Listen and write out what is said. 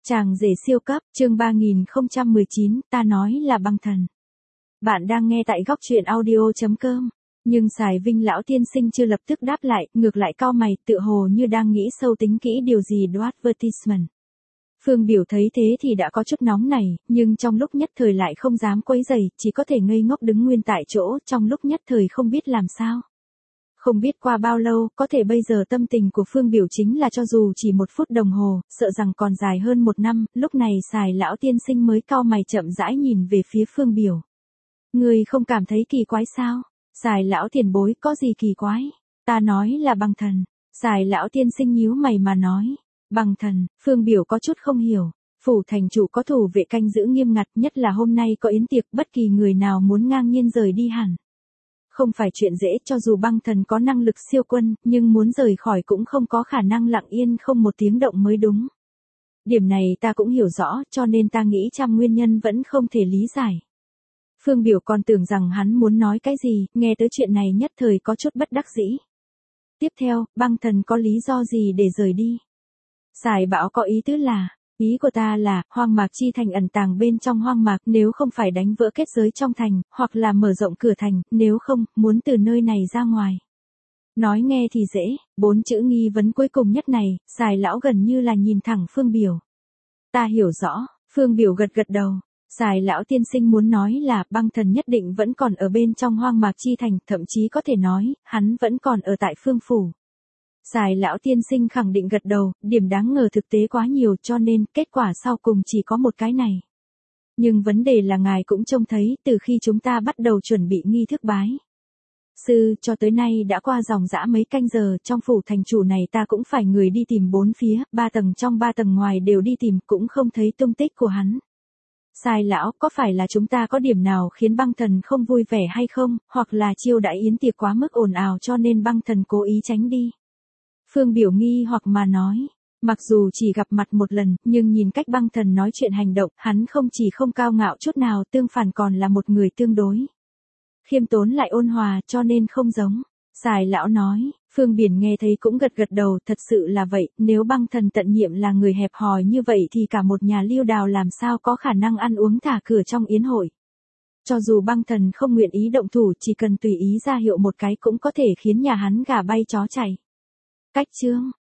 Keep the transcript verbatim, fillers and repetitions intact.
Chàng rể siêu cấp, chương ba nghìn không trăm mười chín, ta nói là băng thần. Bạn đang nghe tại góc truyện audio chấm com. Nhưng Sài Vinh lão tiên sinh chưa lập tức đáp lại, ngược lại cau mày, tựa hồ như đang nghĩ sâu tính kỹ điều gì đó advertisement. Phương Biểu thấy thế thì đã có chút nóng này, nhưng trong lúc nhất thời lại không dám quấy rầy, chỉ có thể ngây ngốc đứng nguyên tại chỗ, trong lúc nhất thời không biết làm sao. Không biết qua bao lâu, có thể bây giờ tâm tình của Phương Biểu chính là cho dù chỉ một phút đồng hồ, sợ rằng còn dài hơn một năm, lúc này Sài lão tiên sinh mới cau mày chậm rãi nhìn về phía Phương Biểu. Người không cảm thấy kỳ quái sao? Sài lão tiền bối, có gì kỳ quái? Ta nói là băng thần. Sài lão tiên sinh nhíu mày mà nói. Băng thần, Phương Biểu có chút không hiểu. Phủ thành chủ có thủ vệ canh giữ nghiêm ngặt, nhất là hôm nay có yến tiệc, bất kỳ người nào muốn ngang nhiên rời đi hẳn. Không phải chuyện dễ, cho dù băng thần có năng lực siêu quân, nhưng muốn rời khỏi cũng không có khả năng lặng yên không một tiếng động mới đúng. Điểm này ta cũng hiểu rõ, cho nên ta nghĩ trăm nguyên nhân vẫn không thể lý giải. Phương Biểu còn tưởng rằng hắn muốn nói cái gì, nghe tới chuyện này nhất thời có chút bất đắc dĩ. Tiếp theo, băng thần có lý do gì để rời đi? Sài Bảo có ý tứ là, ý của ta là, hoang mạc chi thành ẩn tàng bên trong hoang mạc, nếu không phải đánh vỡ kết giới trong thành, hoặc là mở rộng cửa thành, nếu không, muốn từ nơi này ra ngoài. Nói nghe thì dễ, bốn chữ nghi vấn cuối cùng nhất này, Sài lão gần như là nhìn thẳng Phương Biểu. Ta hiểu rõ, Phương Biểu gật gật đầu. Sài lão tiên sinh muốn nói là băng thần nhất định vẫn còn ở bên trong hoang mạc chi thành, thậm chí có thể nói, hắn vẫn còn ở tại Phương Phủ. Sài lão tiên sinh khẳng định gật đầu, điểm đáng ngờ thực tế quá nhiều cho nên kết quả sau cùng chỉ có một cái này. Nhưng vấn đề là ngài cũng trông thấy từ khi chúng ta bắt đầu chuẩn bị nghi thức bái sư cho tới nay đã qua dòng dã mấy canh giờ, trong phủ thành chủ này ta cũng phải người đi tìm bốn phía, ba tầng trong ba tầng ngoài đều đi tìm, cũng không thấy tung tích của hắn. Sài lão, có phải là chúng ta có điểm nào khiến băng thần không vui vẻ hay không, hoặc là chiêu đãi yến tiệc quá mức ồn ào cho nên băng thần cố ý tránh đi? Phương Biểu nghi hoặc mà nói, mặc dù chỉ gặp mặt một lần, nhưng nhìn cách băng thần nói chuyện hành động, hắn không chỉ không cao ngạo chút nào, tương phản còn là một người tương đối khiêm tốn lại ôn hòa, cho nên không giống. Sài lão nói, Phương Biển nghe thấy cũng gật gật đầu, thật sự là vậy, nếu băng thần tận nhiệm là người hẹp hòi như vậy thì cả một nhà Liêu Đào làm sao có khả năng ăn uống thả cửa trong yến hội. Cho dù băng thần không nguyện ý động thủ, chỉ cần tùy ý ra hiệu một cái cũng có thể khiến nhà hắn gà bay chó chạy. Cách chương,